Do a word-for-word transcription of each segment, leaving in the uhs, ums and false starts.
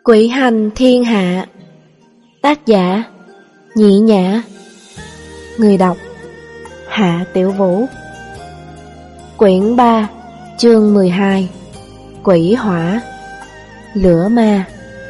Quỷ hành thiên hạ. Tác giả Nhĩ Nhã. Người đọc Hạ Tiểu Vũ. Quyển ba, chương mười hai. Quỷ hỏa, lửa ma.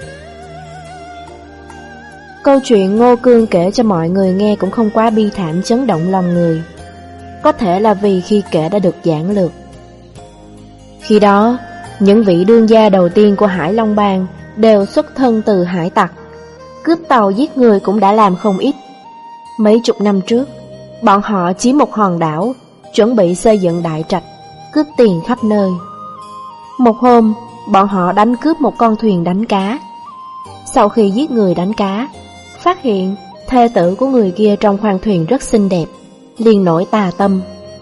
Câu chuyện Ngô Cương kể cho mọi người nghe cũng không quá bi thảm chấn động lòng người. Có thể là vì khi kể đã được giản lược. Khi đó, những vị đương gia đầu tiên của Hải Long Bang đều xuất thân từ hải tặc. Cướp tàu giết người cũng đã làm không ít. Mấy chục năm trước, bọn họ chiếm một hòn đảo, chuẩn bị xây dựng đại trạch, cướp tiền khắp nơi. Một hôm, bọn họ đánh cướp một con thuyền đánh cá. Sau khi giết người đánh cá, phát hiện thê tử của người kia trong khoang thuyền rất xinh đẹp, liền nổi tà tâm.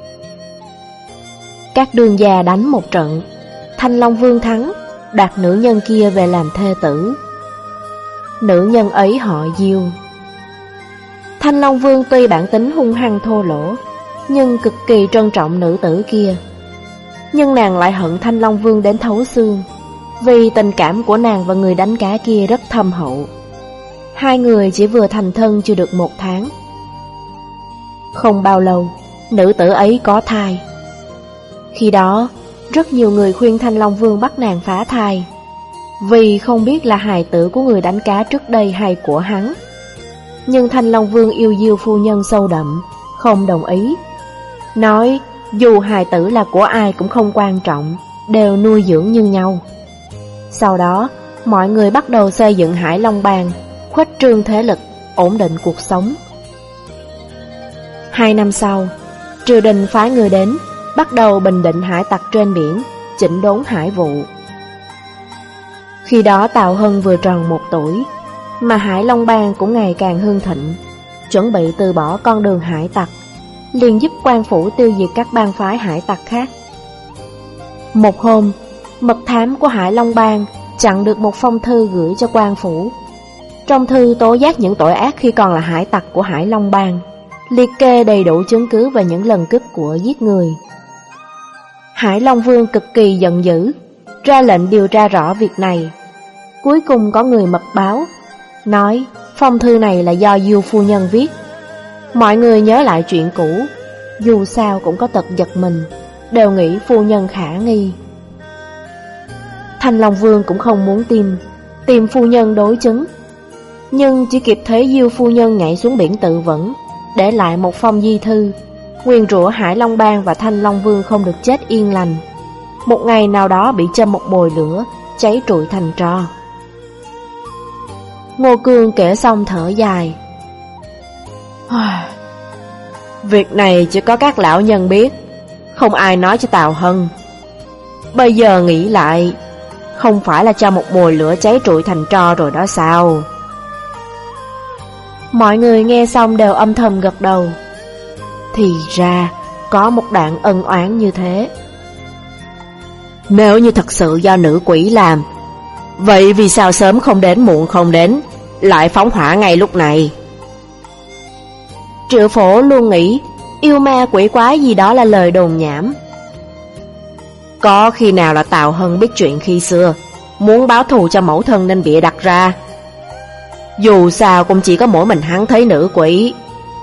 Các đương gia đánh một trận, Thanh Long Vương thắng, đoạt nữ nhân kia về làm thê tử. Nữ nhân ấy họ Diêu. Thanh Long Vương tuy bản tính hung hăng thô lỗ, nhưng cực kỳ trân trọng nữ tử kia. Nhưng nàng lại hận Thanh Long Vương đến thấu xương, vì tình cảm của nàng và người đánh cá kia rất thâm hậu. Hai người chỉ vừa thành thân chưa được một tháng. Không bao lâu, nữ tử ấy có thai. Khi đó, rất nhiều người khuyên Thanh Long Vương bắt nàng phá thai, vì không biết là hài tử của người đánh cá trước đây hay của hắn. Nhưng Thanh Long Vương yêu Diêu phu nhân sâu đậm, không đồng ý, nói dù hài tử là của ai cũng không quan trọng, đều nuôi dưỡng như nhau. Sau đó, mọi người bắt đầu xây dựng Hải Long Bang, khuếch trương thế lực, ổn định cuộc sống. Hai năm sau, triều đình phái người đến, bắt đầu bình định hải tặc trên biển, chỉnh đốn hải vụ. Khi đó Tào Hân vừa tròn một tuổi, mà Hải Long Bang cũng ngày càng hưng thịnh, chuẩn bị từ bỏ con đường hải tặc, liền giúp quan phủ tiêu diệt các bang phái hải tặc khác. Một hôm, mật thám của Hải Long Bang chặn được một phong thư gửi cho quan phủ. Trong thư tố giác những tội ác khi còn là hải tặc của Hải Long Bang, liệt kê đầy đủ chứng cứ về những lần cướp của giết người. Hải Long Vương cực kỳ giận dữ, ra lệnh điều tra rõ việc này. Cuối cùng có người mật báo, nói phong thư này là do Diêu phu nhân viết. Mọi người nhớ lại chuyện cũ, dù sao cũng có tật giật mình, đều nghĩ phu nhân khả nghi. Thanh Long Vương cũng không muốn tìm, tìm phu nhân đối chứng, nhưng chỉ kịp thấy Diêu phu nhân nhảy xuống biển tự vẫn, để lại một phong di thư, nguyền rủa Hải Long Bang và Thanh Long Vương không được chết yên lành, một ngày nào đó bị châm một mồi lửa, cháy trụi thành tro. Ngô Cương kể xong thở dài. Việc này chỉ có các lão nhân biết, không ai nói cho Tào Hân. Bây giờ nghĩ lại, không phải là cho một mồi lửa cháy trụi thành tro rồi đó sao? Mọi người nghe xong đều âm thầm gật đầu. Thì ra có một đoạn ân oán như thế. Nếu như thật sự do nữ quỷ làm, vậy vì sao sớm không đến muộn không đến, lại phóng hỏa ngay lúc này? Triệu Phổ luôn nghĩ yêu ma quỷ quái gì đó là lời đồn nhảm. Có khi nào là Tào Hân biết chuyện khi xưa, muốn báo thù cho mẫu thân nên bịa đặt ra. Dù sao cũng chỉ có mỗi mình hắn thấy nữ quỷ.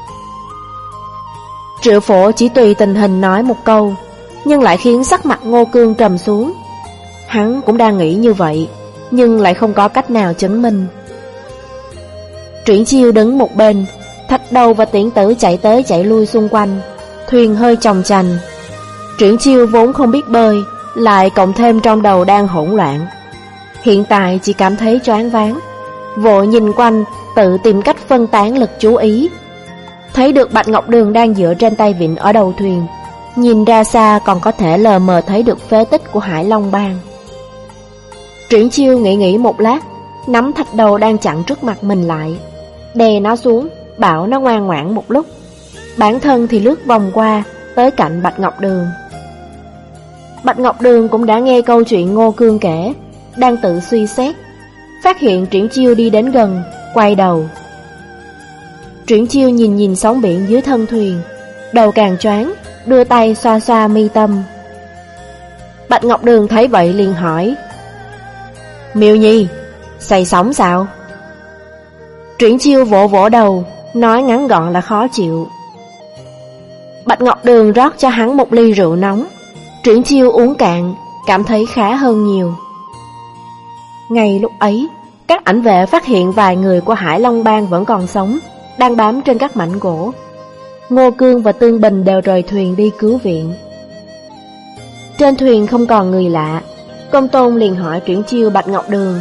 Triệu Phổ chỉ tùy tình hình nói một câu, nhưng lại khiến sắc mặt Ngô Cương trầm xuống. Hắn cũng đang nghĩ như vậy, nhưng lại không có cách nào chứng minh. Triển Chiêu đứng một bên, Thạch Đầu và Tiễn Tử chạy tới chạy lui xung quanh, thuyền hơi chồng chành. Triển Chiêu vốn không biết bơi, lại cộng thêm trong đầu đang hỗn loạn, hiện tại chỉ cảm thấy choáng váng, vội nhìn quanh, tự tìm cách phân tán lực chú ý. Thấy được Bạch Ngọc Đường đang dựa trên tay vịn ở đầu thuyền, nhìn ra xa còn có thể lờ mờ thấy được phế tích của Hải Long Bang. Triển Chiêu nghĩ nghĩ một lát, nắm Thạch Đầu đang chặn trước mặt mình lại, đè nó xuống, bảo nó ngoan ngoãn một lúc. Bản thân thì lướt vòng qua, tới cạnh Bạch Ngọc Đường. Bạch Ngọc Đường cũng đã nghe câu chuyện Ngô Cương kể, đang tự suy xét, phát hiện Triển Chiêu đi đến gần, quay đầu. Triển Chiêu nhìn nhìn sóng biển dưới thân thuyền, đầu càng choáng, đưa tay xoa xoa mi tâm. Bạch Ngọc Đường thấy vậy liền hỏi: Miêu Nhi, Say sóng sao? Triển Chiêu vỗ vỗ đầu, nói ngắn gọn là khó chịu. Bạch Ngọc Đường rót cho hắn một ly rượu nóng. Triển Chiêu uống cạn, cảm thấy khá hơn nhiều. Ngay lúc ấy, các ảnh vệ phát hiện vài người của Hải Long Bang vẫn còn sống, đang bám trên các mảnh gỗ. Ngô Cương và Tương Bình đều rời thuyền đi cứu viện. Trên thuyền không còn người lạ, Công Tôn liền hỏi Triển Chiêu Bạch Ngọc Đường: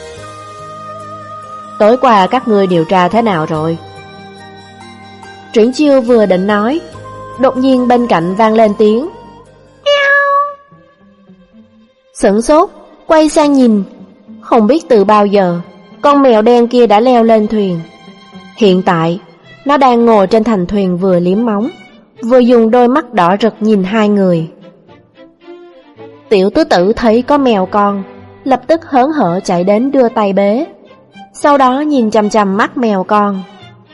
tối qua các ngươi điều tra thế nào rồi? Triển Chiêu vừa định nói, đột nhiên bên cạnh vang lên tiếng Mèo. Sửng sốt, quay sang nhìn, không biết từ bao giờ con mèo đen kia đã leo lên thuyền. Hiện tại nó đang ngồi trên thành thuyền, vừa liếm móng, vừa dùng đôi mắt đỏ rực nhìn hai người. Tiểu tứ tử thấy có mèo con, lập tức hớn hở chạy đến đưa tay bế, sau đó nhìn chằm chằm mắt mèo con.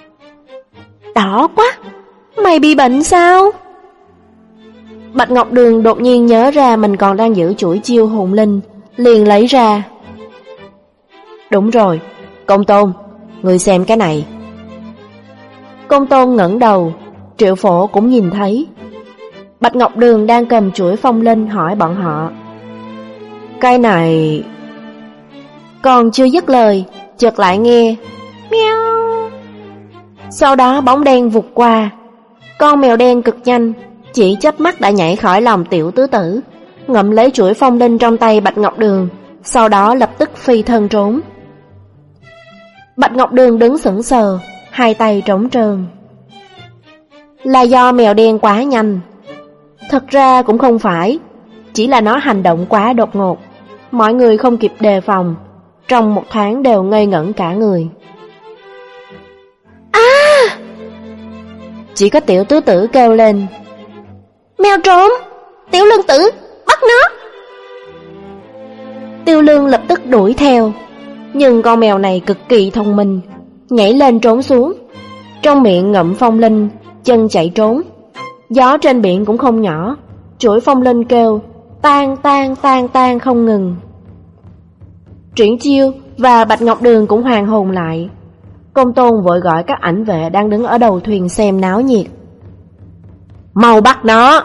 Đỏ quá, mày bị bệnh sao? Bạch Ngọc Đường đột nhiên nhớ ra mình còn đang giữ chuỗi chiêu hồn linh, liền lấy ra. Đúng rồi, Công Tôn, ngươi xem cái này. Công Tôn ngẩng đầu, Triệu Phổ cũng nhìn thấy. Bạch Ngọc Đường đang cầm chuỗi phong linh hỏi bọn họ. Cái này... Còn chưa dứt lời, chợt lại nghe Mèo. Sau đó bóng đen vụt qua. Con mèo đen cực nhanh, chỉ chớp mắt đã nhảy khỏi lòng tiểu tứ tử, ngậm lấy chuỗi phong linh trong tay Bạch Ngọc Đường, sau đó lập tức phi thân trốn. Bạch Ngọc Đường đứng sững sờ, hai tay trống trơn. Là do mèo đen quá nhanh. Thật ra cũng không phải, chỉ là nó hành động quá đột ngột, mọi người không kịp đề phòng, trong một thoáng đều ngây ngẩn cả người. À! Chỉ có tiểu tứ tử kêu lên. Mèo trốn! Tiểu Lương tử, bắt nó! Tiêu Lương lập tức đuổi theo, nhưng con mèo này cực kỳ thông minh, nhảy lên trốn xuống, trong miệng ngậm phong linh, chân chạy trốn. Gió trên biển cũng không nhỏ, chuỗi phong linh kêu tan tan tan tan không ngừng. Triển Chiêu và Bạch Ngọc Đường cũng hoàn hồn lại. Công Tôn vội gọi các ảnh vệ đang đứng ở đầu thuyền xem náo nhiệt. Mau bắt nó!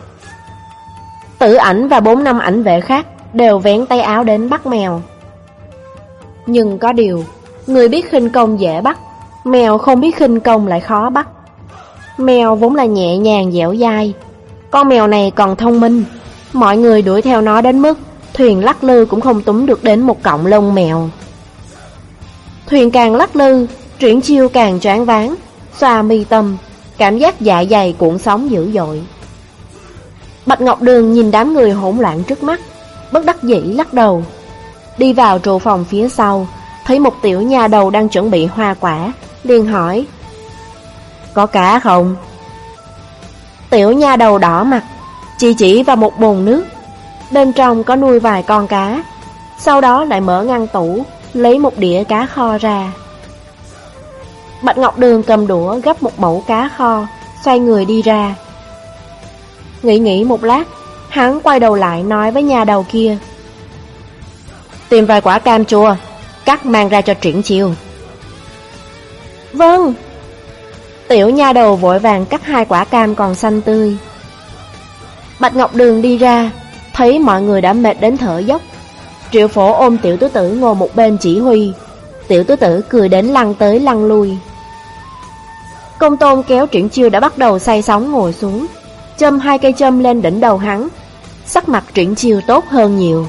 Tử Ảnh và bốn năm ảnh vệ khác đều vén tay áo đến bắt mèo. Nhưng có điều, người biết khinh công dễ bắt, mèo không biết khinh công lại khó bắt. Mèo vốn là nhẹ nhàng dẻo dai, con mèo này còn thông minh. Mọi người đuổi theo nó đến mức thuyền lắc lư cũng không túm được đến một cọng lông mèo. Thuyền càng lắc lư, Triển Chiêu càng choáng váng, xoa mi tâm, cảm giác dạ dày cuộn sóng dữ dội. Bạch Ngọc Đường nhìn đám người hỗn loạn trước mắt, bất đắc dĩ lắc đầu. Đi vào trụ phòng phía sau, thấy một tiểu nha đầu đang chuẩn bị hoa quả, liền hỏi: Có cá không? Tiểu nha đầu đỏ mặt, chỉ chỉ vào một bồn nước, bên trong có nuôi vài con cá. Sau đó lại mở ngăn tủ, lấy một đĩa cá kho ra. Bạch Ngọc Đường cầm đũa gắp một mẩu cá kho, xoay người đi ra. Nghĩ nghĩ một lát, hắn quay đầu lại nói với nhà đầu kia: Tìm vài quả cam chua, cắt mang ra cho Triển Chiêu. Vâng. Tiểu nha đầu vội vàng cắt hai quả cam còn xanh tươi. Bạch Ngọc Đường đi ra, thấy mọi người đã mệt đến thở dốc. Triệu Phổ ôm tiểu tứ tử ngồi một bên chỉ huy. Tiểu tứ tử cười đến lăn tới lăn lui. Công Tôn kéo Triển Chiêu đã bắt đầu say sóng ngồi xuống, châm hai cây châm lên đỉnh đầu hắn. Sắc mặt Triển Chiêu tốt hơn nhiều.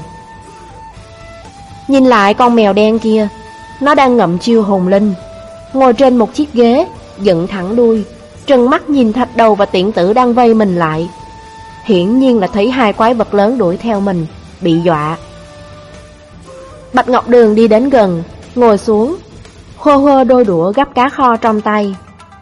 Nhìn lại con mèo đen kia, nó đang ngậm chiêu hồn linh, ngồi trên một chiếc ghế, dựng thẳng đuôi, trừng mắt nhìn thạch đầu và tiện tử đang vây mình lại. Hiển nhiên là thấy hai quái vật lớn đuổi theo mình, bị dọa. Bạch Ngọc Đường đi đến gần, ngồi xuống, hô hô đôi đũa gắp cá kho trong tay.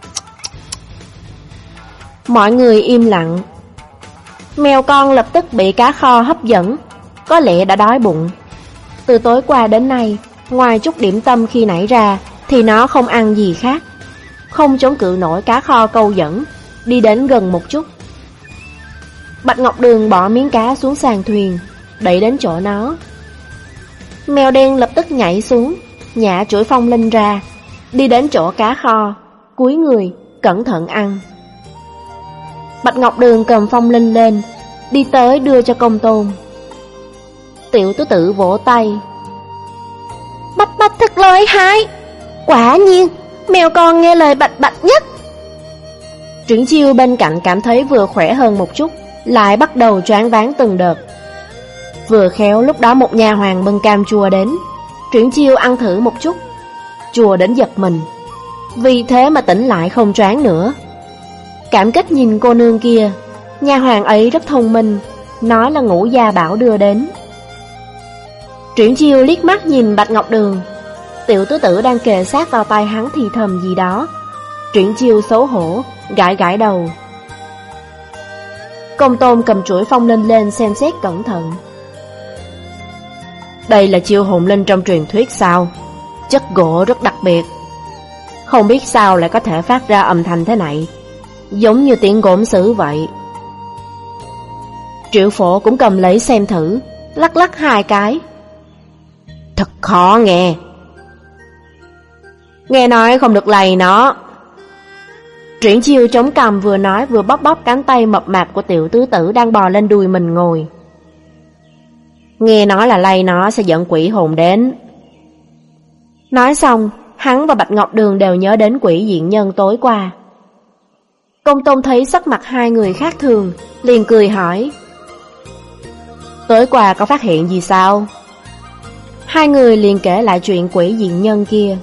Mọi người im lặng. Mèo con lập tức bị cá kho hấp dẫn, có lẽ đã đói bụng. Từ tối qua đến nay, ngoài chút điểm tâm khi nãy ra, thì nó không ăn gì khác. Không chống cự nổi cá kho câu dẫn, đi đến gần một chút. Bạch Ngọc Đường bỏ miếng cá xuống sàn thuyền, đẩy đến chỗ nó. Mèo đen lập tức nhảy xuống, nhả chuỗi phong linh ra, đi đến chỗ cá kho, cúi người, cẩn thận ăn. Bạch Ngọc Đường cầm phong linh lên, đi tới đưa cho Công Tôn. Tiểu tứ tử vỗ tay. Bạch Bạch thật lợi hại, quả nhiên mèo con nghe lời Bạch Bạch nhất. Triển Chiêu bên cạnh cảm thấy vừa khỏe hơn một chút, lại bắt đầu choáng váng từng đợt. Vừa khéo lúc đó một nha hoàn bưng cam chua đến, Triển Chiêu ăn thử một chút, chua đến giật mình, vì thế mà tỉnh lại không choáng nữa. Cảm kích nhìn cô nương kia, nha hoàn ấy rất thông minh, nói là Ngũ gia bảo đưa đến. Triển Chiêu liếc mắt nhìn Bạch Ngọc Đường, tiểu tứ tử đang kề sát vào tay hắn thì thầm gì đó. Triển Chiêu xấu hổ, gãi gãi đầu. Công Tôn cầm chuỗi phong linh lên xem xét cẩn thận. Đây là chiêu hồn linh trong truyền thuyết sao? Chất gỗ rất đặc biệt, không biết sao lại có thể phát ra âm thanh thế này, giống như tiếng gốm sứ vậy. Triệu Phổ cũng cầm lấy xem thử, lắc lắc hai cái. Thật khó nghe. Nghe nói không được lầy nó. Triển Chiêu chống cằm vừa nói vừa bóp bóp cánh tay mập mạp của tiểu tứ tử đang bò lên đùi mình ngồi. Nghe nói là lầy nó sẽ dẫn quỷ hồn đến. Nói xong, hắn và Bạch Ngọc Đường đều nhớ đến quỷ diện nhân tối qua. Công Tôn thấy sắc mặt hai người khác thường, liền cười hỏi. Tối qua có phát hiện gì sao? Hai người liền kể lại chuyện quỷ diện nhân kia.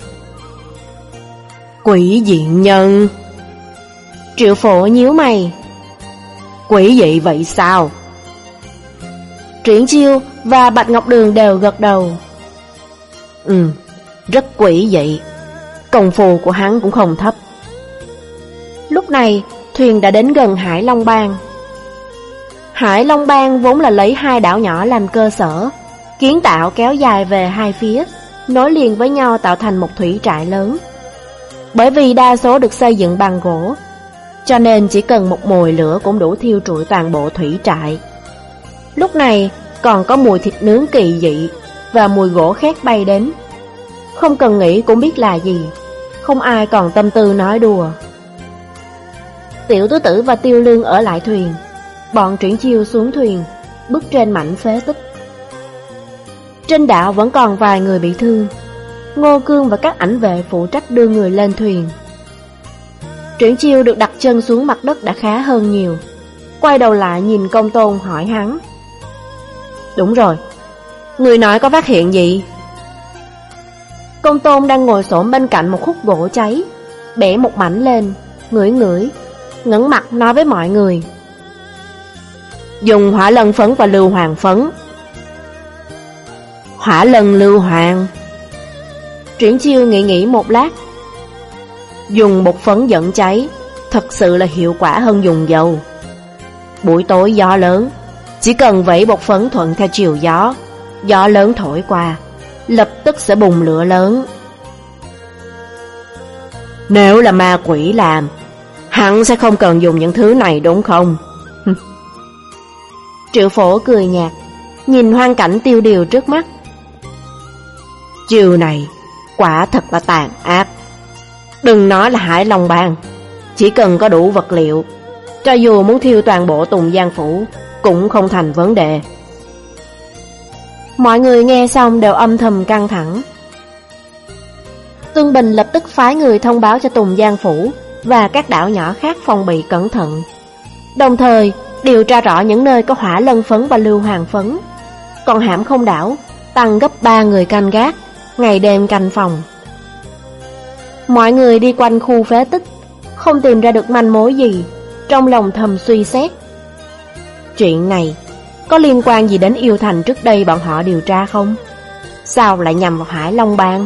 Quỷ diện nhân? Triệu Phổ nhíu mày. Quỷ dị vậy sao? Triển Chiêu và Bạch Ngọc Đường đều gật đầu. Ừ, rất quỷ dị. Công phu của hắn cũng không thấp. Lúc này, thuyền đã đến gần Hải Long Bang. Hải Long Bang vốn là lấy hai đảo nhỏ làm cơ sở, kiến tạo kéo dài về hai phía, nối liền với nhau tạo thành một thủy trại lớn. Bởi vì đa số được xây dựng bằng gỗ, cho nên chỉ cần một mồi lửa cũng đủ thiêu trụi toàn bộ thủy trại. Lúc này còn có mùi thịt nướng kỳ dị và mùi gỗ khét bay đến. Không cần nghĩ cũng biết là gì, không ai còn tâm tư nói đùa. Tiểu tứ tử và Tiêu Lương ở lại thuyền, bọn Triển Chiêu xuống thuyền, bước trên mảnh phế tích. Trên đảo vẫn còn vài người bị thương. Ngô Cương và các ảnh vệ phụ trách đưa người lên thuyền. Triển Chiêu được đặt chân xuống mặt đất đã khá hơn nhiều, quay đầu lại nhìn Công Tôn hỏi hắn. Đúng rồi, người nói có phát hiện gì? Công Tôn đang ngồi xổm bên cạnh một khúc gỗ cháy, bẻ một mảnh lên, ngửi ngửi, ngẩng mặt nói với mọi người. Dùng hỏa lân phấn và lưu hoàng phấn. Hỏa lân lưu hoàng? Triển Chiêu nghĩ nghĩ một lát. Dùng bột phấn dẫn cháy thật sự là hiệu quả hơn dùng dầu. Buổi tối gió lớn, chỉ cần vẩy bột phấn thuận theo chiều gió, gió lớn thổi qua, lập tức sẽ bùng lửa lớn. Nếu là ma quỷ làm, hắn sẽ không cần dùng những thứ này đúng không? Triệu Phổ cười nhạt, nhìn hoang cảnh tiêu điều trước mắt. Chiều này quả thật là tàn ác. Đừng nói là Hải Long Bang, chỉ cần có đủ vật liệu, cho dù muốn thiêu toàn bộ Tùng Giang Phủ cũng không thành vấn đề. Mọi người nghe xong đều âm thầm căng thẳng. Tương Bình lập tức phái người thông báo cho Tùng Giang Phủ và các đảo nhỏ khác phòng bị cẩn thận, đồng thời điều tra rõ những nơi có hỏa lân phấn và lưu hoàng phấn. Còn Hãm Không đảo tăng gấp ba người canh gác, ngày đêm canh phòng. Mọi người đi quanh khu phế tích, không tìm ra được manh mối gì, trong lòng thầm suy xét. Chuyện này có liên quan gì đến Yêu Thành trước đây bọn họ điều tra không? Sao lại nhằm vào Hải Long Bang?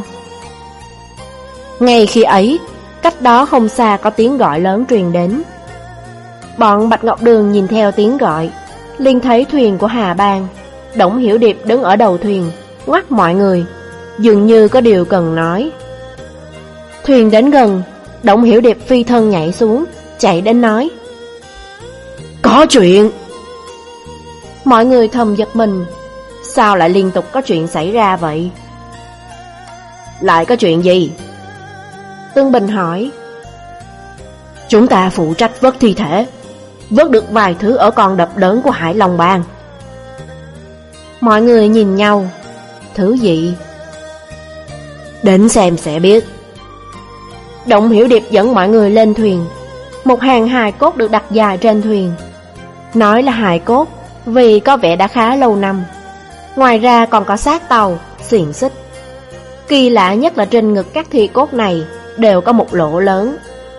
Ngay khi ấy, cách đó không xa có tiếng gọi lớn truyền đến. Bọn Bạch Ngọc Đường nhìn theo tiếng gọi, liền thấy thuyền của Hà Bang. Đổng Hiểu Điệp đứng ở đầu thuyền, ngoắt mọi người, dường như có điều cần nói. Thuyền đến gần, Đổng Hiểu Điệp phi thân nhảy xuống, chạy đến nói. Có chuyện! Mọi người thầm giật mình, sao lại liên tục có chuyện xảy ra vậy? Lại có chuyện gì? Tương Bình hỏi. Chúng ta phụ trách vớt thi thể, vớt được vài thứ ở con đập lớn của Hải Long Bang. Mọi người nhìn nhau. Thứ gì? Đến xem sẽ biết. Động Hiểu Điệp dẫn mọi người lên thuyền. Một hàng hài cốt được đặt dài trên thuyền. Nói là hài cốt vì có vẻ đã khá lâu năm. Ngoài ra còn có xác tàu, xiềng xích. Kỳ lạ nhất là trên ngực các thi cốt này đều có một lỗ lớn.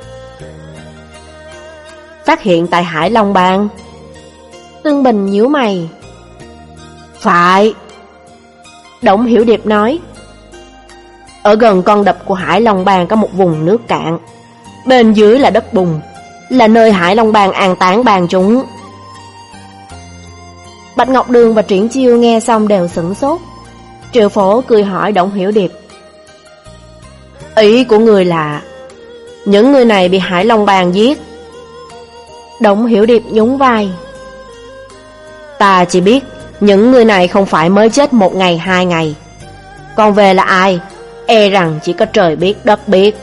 Phát hiện tại Hải Long Bang. Tương Bình nhíu mày. Phải. Động Hiểu Điệp nói. Ở gần con đập của Hải Long Bang có một vùng nước cạn. Bên dưới là đất bùn, là nơi Hải Long Bang an táng bang chúng. Bạch Ngọc Đường và Triển Chiêu nghe xong đều sửng sốt. Triệu Phổ cười hỏi Động Hiểu Điệp. Ý của người là những người này bị Hải Long Bang giết? Động Hiểu Điệp nhún vai. Ta chỉ biết những người này không phải mới chết một ngày hai ngày. Còn về là ai, e rằng chỉ có trời biết đất biết.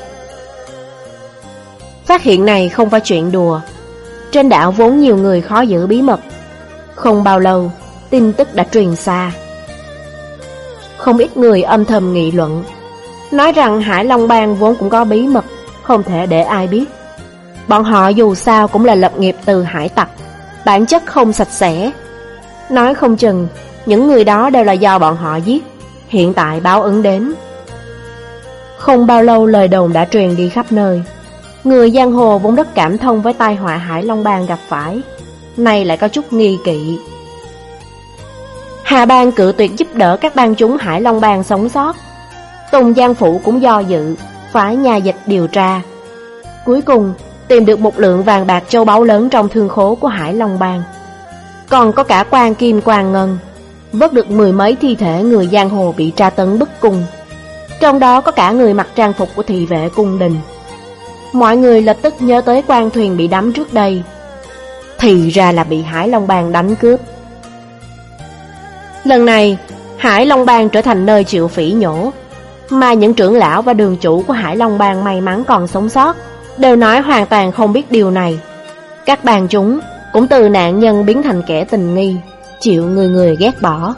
Phát hiện này không phải chuyện đùa. Trên đảo vốn nhiều người khó giữ bí mật. Không bao lâu, tin tức đã truyền xa. Không ít người âm thầm nghị luận, nói rằng Hải Long Bang vốn cũng có bí mật, không thể để ai biết. Bọn họ dù sao cũng là lập nghiệp từ hải tặc, bản chất không sạch sẽ. Nói không chừng những người đó đều là do bọn họ giết, hiện tại báo ứng đến. Không bao lâu lời đồn đã truyền đi khắp nơi. Người giang hồ vốn rất cảm thông với tai họa Hải Long Bang gặp phải, nay lại có chút nghi kỵ. Hà Bang cự tuyệt giúp đỡ các bang chúng Hải Long Bang sống sót. Tùng Giang Phủ cũng do dự, phái nhà dịch điều tra. Cuối cùng tìm được một lượng vàng bạc châu báu lớn trong thương khố của Hải Long Bang. Còn có cả quan kim quan ngân, vớt được mười mấy thi thể người giang hồ bị tra tấn bức cung. Trong đó có cả người mặc trang phục của thị vệ cung đình. Mọi người lập tức nhớ tới quan thuyền bị đắm trước đây. Thì ra là bị Hải Long Bang đánh cướp. Lần này Hải Long Bang trở thành nơi chịu phỉ nhổ, mà những trưởng lão và đường chủ của Hải Long Bang may mắn còn sống sót đều nói hoàn toàn không biết điều này. Các bang chúng cũng từ nạn nhân biến thành kẻ tình nghi, chịu người người ghét bỏ.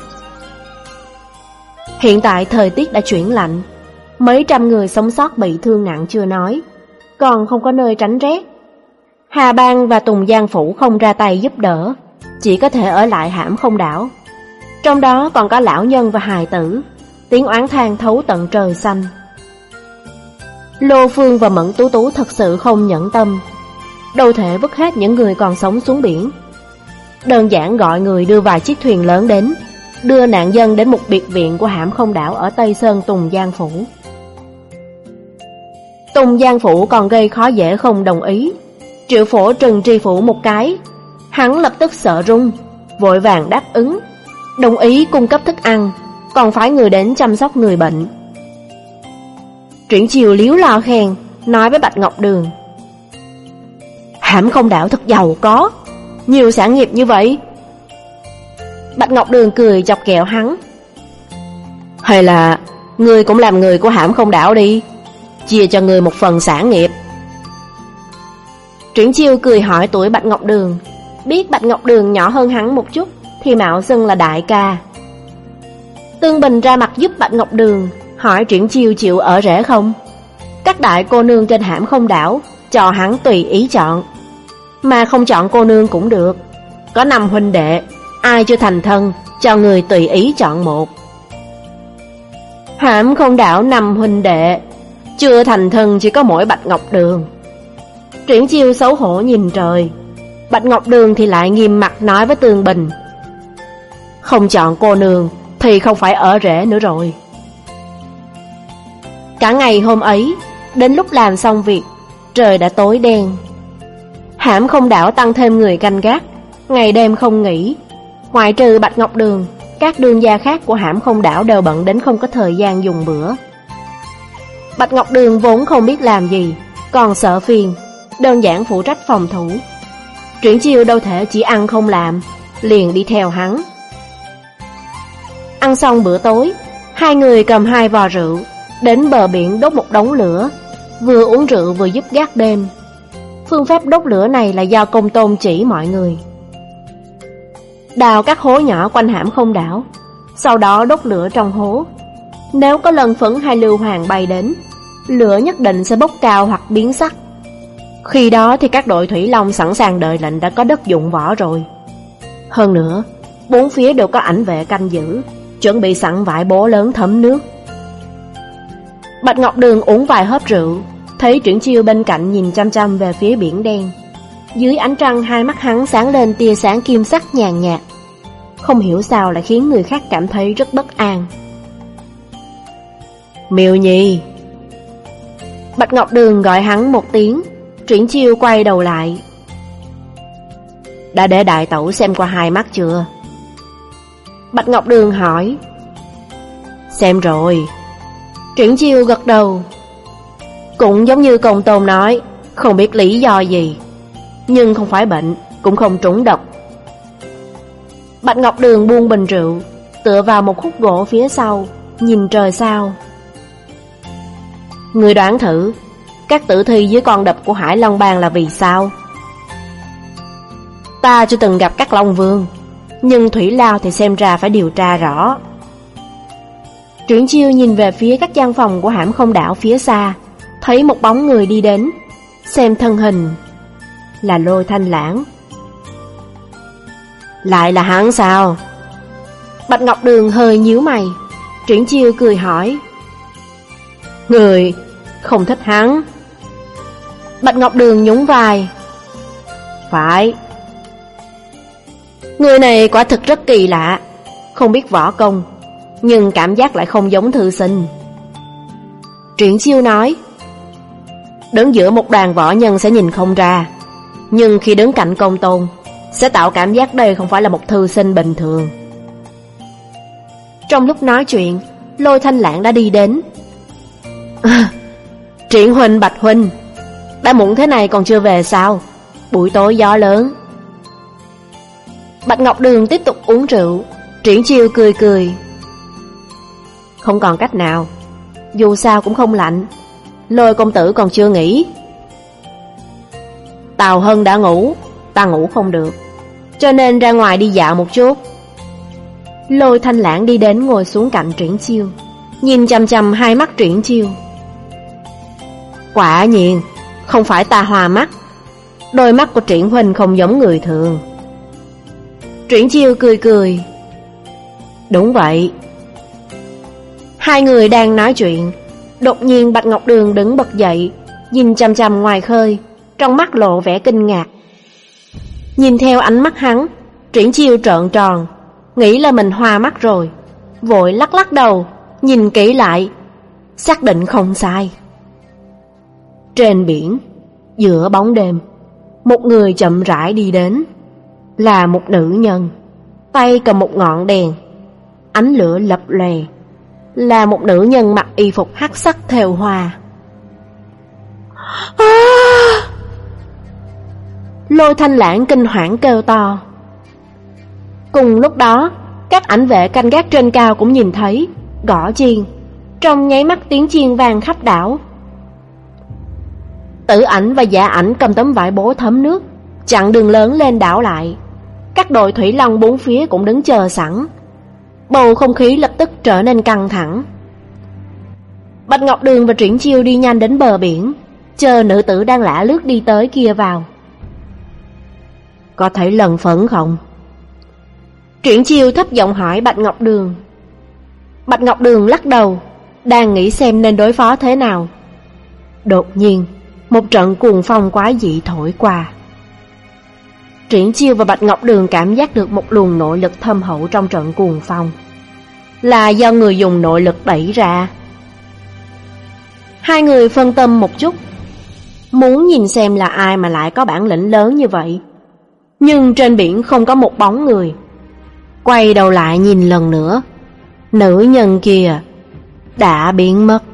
Hiện tại thời tiết đã chuyển lạnh, mấy trăm người sống sót bị thương nặng chưa nói, còn không có nơi tránh rét. Hà Bang và Tùng Giang Phủ không ra tay giúp đỡ, chỉ có thể ở lại Hãm Không Đảo. Trong đó còn có lão nhân và hài tử, tiếng oán than thấu tận trời xanh. Lô Phương và Mẫn Tú Tú thật sự không nhẫn tâm, đâu thể vứt hết những người còn sống xuống biển. Đơn giản gọi người đưa vài chiếc thuyền lớn đến, đưa nạn dân đến một biệt viện của Hãm Không Đảo ở Tây Sơn Tùng Giang Phủ. Tùng Giang Phủ còn gây khó dễ không đồng ý. Triệu Phổ trừng tri phủ một cái, hắn lập tức sợ run, vội vàng đáp ứng, đồng ý cung cấp thức ăn, còn phái người đến chăm sóc người bệnh. Triển Chiêu liếu lo khen, nói với Bạch Ngọc Đường. Hãm Không Đảo thật giàu có, nhiều sản nghiệp như vậy. Bạch Ngọc Đường cười chọc kẹo hắn. Hay là ngươi cũng làm người của Hãm Không Đảo đi, chia cho ngươi một phần sản nghiệp. Triển Chiêu cười hỏi tuổi Bạch Ngọc Đường, biết Bạch Ngọc Đường nhỏ hơn hắn một chút thì mạo xưng là đại ca. Tương Bình ra mặt giúp Bạch Ngọc Đường, hỏi Triển Chiêu chịu ở rể không. Các đại cô nương trên Hãm Không Đảo cho hắn tùy ý chọn, mà không chọn cô nương cũng được. Có năm huynh đệ, ai chưa thành thân cho người tùy ý chọn một. Hãm Không Đảo năm huynh đệ, chưa thành thân chỉ có mỗi Bạch Ngọc Đường. Triển Chiêu xấu hổ nhìn trời. Bạch Ngọc Đường thì lại nghiêm mặt nói với Tương Bình, không chọn cô nương thì không phải ở rể nữa rồi. Cả ngày hôm ấy, đến lúc làm xong việc, trời đã tối đen. Hãm Không Đảo tăng thêm người canh gác, ngày đêm không nghỉ. Ngoại trừ Bạch Ngọc Đường, các đương gia khác của Hãm Không Đảo đều bận đến không có thời gian dùng bữa. Bạch Ngọc Đường vốn không biết làm gì, còn sợ phiền, đơn giản phụ trách phòng thủ. Triển Chiêu đâu thể chỉ ăn không làm, liền đi theo hắn. Ăn xong bữa tối, hai người cầm hai vò rượu đến bờ biển đốt một đống lửa, vừa uống rượu vừa giúp gác đêm. Phương pháp đốt lửa này là do Công Tôn chỉ mọi người. Đào các hố nhỏ quanh hãm không đảo, sau đó đốt lửa trong hố. Nếu có lân phấn hay lưu hoàng bay đến, lửa nhất định sẽ bốc cao hoặc biến sắc. Khi đó thì các đội thủy long sẵn sàng đợi lệnh đã có đất dụng võ rồi. Hơn nữa, bốn phía đều có ảnh vệ canh giữ, chuẩn bị sẵn vải bố lớn thấm nước. Bạch Ngọc Đường uống vài hớp rượu, thấy Triển Chiêu bên cạnh nhìn chăm chăm về phía biển đen. Dưới ánh trăng hai mắt hắn sáng lên tia sáng kim sắc nhàn nhạt, không hiểu sao lại khiến người khác cảm thấy rất bất an. Miêu Nhi. Bạch Ngọc Đường gọi hắn một tiếng. Triển Chiêu quay đầu lại. Đã để đại tẩu xem qua hai mắt chưa? Bạch Ngọc Đường hỏi. Xem rồi. Triển Chiêu gật đầu. Cũng giống như Công Tôn nói, không biết lý do gì, nhưng không phải bệnh, cũng không trúng độc. Bạch Ngọc Đường buông bình rượu, tựa vào một khúc gỗ phía sau, nhìn trời sao. Người đoán thử, các tử thi dưới con đập của Hải Long Bang là vì sao? Ta chưa từng gặp các Long Vương, nhưng Thủy Lao thì xem ra phải điều tra rõ. Triển Chiêu nhìn về phía các gian phòng của hãm không đảo phía xa, thấy một bóng người đi đến, xem thân hình là Lôi Thanh Lãng. Lại là hắn sao? Bạch Ngọc Đường hơi nhíu mày. Triển Chiêu cười hỏi. Người không thích hắn? Bạch Ngọc Đường nhún vai. Phải. Người này quả thực rất kỳ lạ, không biết võ công, nhưng cảm giác lại không giống thư sinh. Triển Chiêu nói. Đứng giữa một đoàn võ nhân sẽ nhìn không ra, nhưng khi đứng cạnh Công Tôn sẽ tạo cảm giác đây không phải là một thư sinh bình thường. Trong lúc nói chuyện, Lôi Thanh Lãng đã đi đến. À, Triển huynh, Bạch huynh, đã muộn thế này còn chưa về sao? Buổi tối gió lớn. Bạch Ngọc Đường tiếp tục uống rượu. Triển Chiêu cười cười. Không còn cách nào, dù sao cũng không lạnh. Lôi công tử còn chưa nghỉ. Tào Hân đã ngủ, ta ngủ không được, cho nên ra ngoài đi dạo một chút. Lôi Thanh Lãng đi đến ngồi xuống cạnh Triển Chiêu, nhìn chằm chằm hai mắt Triển Chiêu. Quả nhiên, không phải ta hoa mắt, đôi mắt của Triển huynh không giống người thường. Triển Chiêu cười cười. Đúng vậy. Hai người đang nói chuyện, đột nhiên Bạch Ngọc Đường đứng bật dậy, nhìn chằm chằm ngoài khơi, trong mắt lộ vẻ kinh ngạc. Nhìn theo ánh mắt hắn, Triển Chiêu trợn tròn, nghĩ là mình hoa mắt rồi, vội lắc lắc đầu, nhìn kỹ lại, xác định không sai. Trên biển, giữa bóng đêm, một người chậm rãi đi đến. Là một nữ nhân, tay cầm một ngọn đèn, ánh lửa lập lòe. Là một nữ nhân mặc y phục hắc sắc thêu hoa. À! Lôi Thanh Lãng kinh hoảng kêu to. Cùng lúc đó, các ảnh vệ canh gác trên cao cũng nhìn thấy, gõ chiên. Trong nháy mắt tiếng chiên vang khắp đảo. Tử Ảnh và Dạ Ảnh cầm tấm vải bố thấm nước, chặn đường lớn lên đảo lại. Các đội thủy long bốn phía cũng đứng chờ sẵn. Bầu không khí lập tức trở nên căng thẳng. Bạch Ngọc Đường và Triển Chiêu đi nhanh đến bờ biển, chờ nữ tử đang lả lướt đi tới kia vào. Có thấy lần phẫn không? Triển Chiêu thấp giọng hỏi Bạch Ngọc Đường. Bạch Ngọc Đường lắc đầu, đang nghĩ xem nên đối phó thế nào. Đột nhiên, một trận cuồng phong quái dị thổi qua. Triển Chiêu và Bạch Ngọc Đường cảm giác được một luồng nội lực thâm hậu trong trận cuồng phong, là do người dùng nội lực đẩy ra. Hai người phân tâm một chút, muốn nhìn xem là ai mà lại có bản lĩnh lớn như vậy. Nhưng trên biển không có một bóng người. Quay đầu lại nhìn lần nữa, nữ nhân kia đã biến mất.